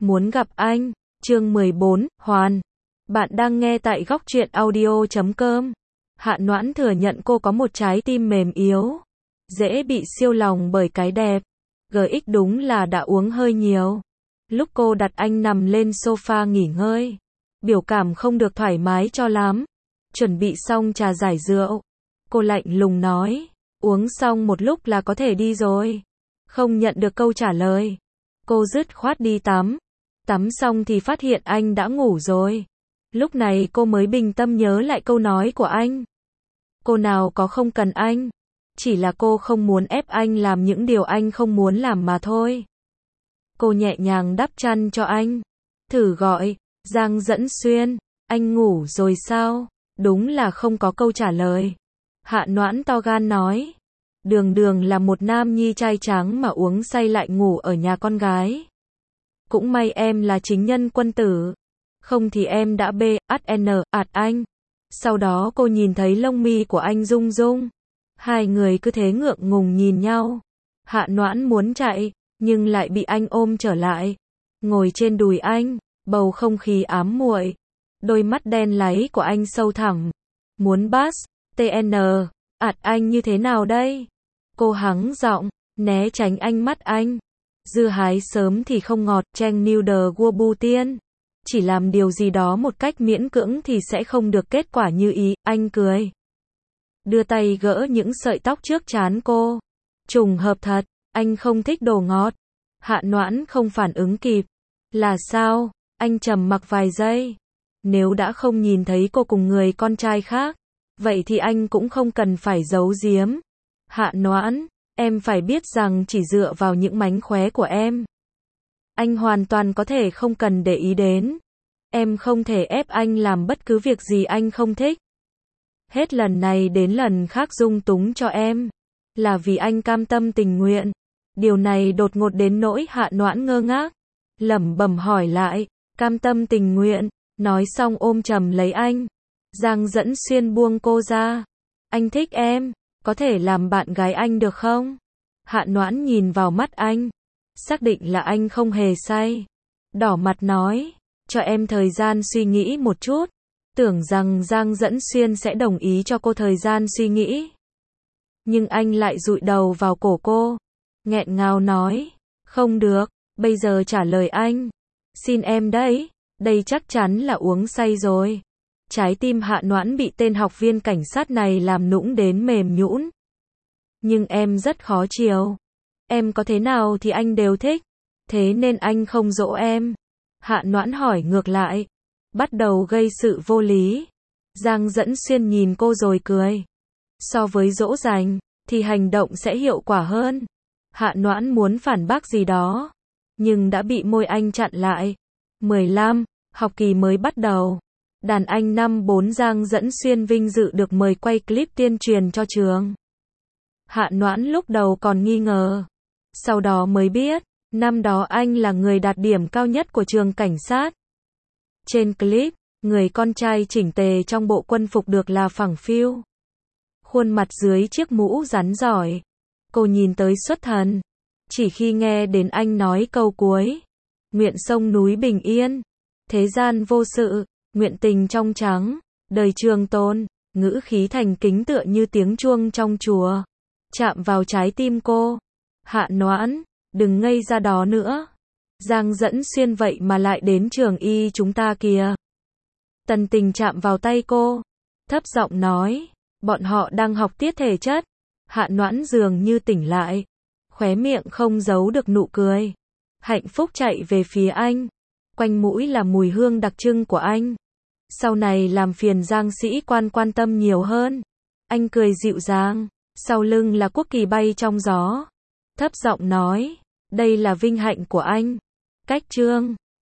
muốn gặp anh. Chương 14, Hoàn. Bạn đang nghe tại góc truyện audio.com. Hạ Noãn thừa nhận cô có một trái tim mềm yếu, dễ bị siêu lòng bởi cái đẹp. GX đúng là đã uống hơi nhiều. Lúc cô đặt anh nằm lên sofa nghỉ ngơi, biểu cảm không được thoải mái cho lắm. Chuẩn bị xong trà giải rượu, cô lạnh lùng nói, uống xong một lúc là có thể đi rồi. Không nhận được câu trả lời, cô dứt khoát đi tắm. Tắm xong thì phát hiện anh đã ngủ rồi. Lúc này cô mới bình tâm nhớ lại câu nói của anh. Cô nào có không cần anh, chỉ là cô không muốn ép anh làm những điều anh không muốn làm mà thôi. Cô nhẹ nhàng đắp chăn cho anh, thử gọi, Giang Dẫn Xuyên, anh ngủ rồi sao? Đúng là không có câu trả lời. Hạ Noãn to gan nói, đường đường là một nam nhi trai tráng mà uống say lại ngủ ở nhà con gái. Cũng may em là chính nhân quân tử, không thì em đã ạt anh. Sau đó cô nhìn thấy lông mi của anh rung rung. Hai người cứ thế ngượng ngùng nhìn nhau. Hạ Noãn muốn chạy, nhưng lại bị anh ôm trở lại. Ngồi trên đùi anh, bầu không khí ám muội. Đôi mắt đen láy của anh sâu thẳm. Muốn ạt anh như thế nào đây? Cô hắng giọng, né tránh ánh mắt anh. Dưa hái sớm thì không ngọt, chanh niu đờ gua bu tiên. Chỉ làm điều gì đó một cách miễn cưỡng thì sẽ không được kết quả như ý, anh cười. Đưa tay gỡ những sợi tóc trước trán cô. Trùng hợp thật, anh không thích đồ ngọt. Hạ Noãn không phản ứng kịp. Là sao? Anh trầm mặc vài giây. Nếu đã không nhìn thấy cô cùng người con trai khác, vậy thì anh cũng không cần phải giấu giếm. Hạ Noãn, em phải biết rằng chỉ dựa vào những mánh khóe của em, anh hoàn toàn có thể không cần để ý đến. Em không thể ép anh làm bất cứ việc gì anh không thích. Hết lần này đến lần khác dung túng cho em, là vì anh cam tâm tình nguyện. Điều này đột ngột đến nỗi Hạ Noãn ngơ ngác, lẩm bẩm hỏi lại, cam tâm tình nguyện. Nói xong ôm chầm lấy anh. Giang Dẫn Xuyên buông cô ra. Anh thích em, có thể làm bạn gái anh được không? Hạ Noãn nhìn vào mắt anh, xác định là anh không hề say. Đỏ mặt nói, cho em thời gian suy nghĩ một chút. Tưởng rằng Giang Dẫn Xuyên sẽ đồng ý cho cô thời gian suy nghĩ. Nhưng anh lại dụi đầu vào cổ cô, nghẹn ngào nói, không được, bây giờ trả lời anh. Xin em đấy, đây chắc chắn là uống say rồi. Trái tim Hạ Noãn bị tên học viên cảnh sát này làm nũng đến mềm nhũn. Nhưng em rất khó chiều. Em có thế nào thì anh đều thích. Thế nên anh không dỗ em. Hạ Noãn hỏi ngược lại. Bắt đầu gây sự vô lý. Giang Dẫn Xuyên nhìn cô rồi cười. So với dỗ dành, thì hành động sẽ hiệu quả hơn. Hạ Noãn muốn phản bác gì đó, nhưng đã bị môi anh chặn lại. 15, học kỳ mới bắt đầu. Đàn anh năm 4 Giang Dẫn Xuyên vinh dự được mời quay clip tuyên truyền cho trường. Hạ Noãn lúc đầu còn nghi ngờ. Sau đó mới biết, năm đó anh là người đạt điểm cao nhất của trường cảnh sát. Trên clip, người con trai chỉnh tề trong bộ quân phục được là phẳng phiu. Khuôn mặt dưới chiếc mũ rắn giỏi. Cô nhìn tới xuất thần. Chỉ khi nghe đến anh nói câu cuối. Nguyện sông núi bình yên. Thế gian vô sự. Nguyện tình trong trắng. Đời trường tồn. Ngữ khí thành kính tựa như tiếng chuông trong chùa. Chạm vào trái tim cô. Hạ Noãn, đừng ngây ra đó nữa. Giang Dẫn Xuyên vậy mà lại đến trường y chúng ta kìa. Tần Tình chạm vào tay cô, thấp giọng nói, bọn họ đang học tiết thể chất. Hạ Noãn dường như tỉnh lại, khóe miệng không giấu được nụ cười. Hạnh phúc chạy về phía anh, quanh mũi là mùi hương đặc trưng của anh. Sau này làm phiền Giang sĩ quan tâm nhiều hơn. Anh cười dịu dàng, sau lưng là quốc kỳ bay trong gió. Thấp giọng nói, đây là vinh hạnh của anh. Cách chương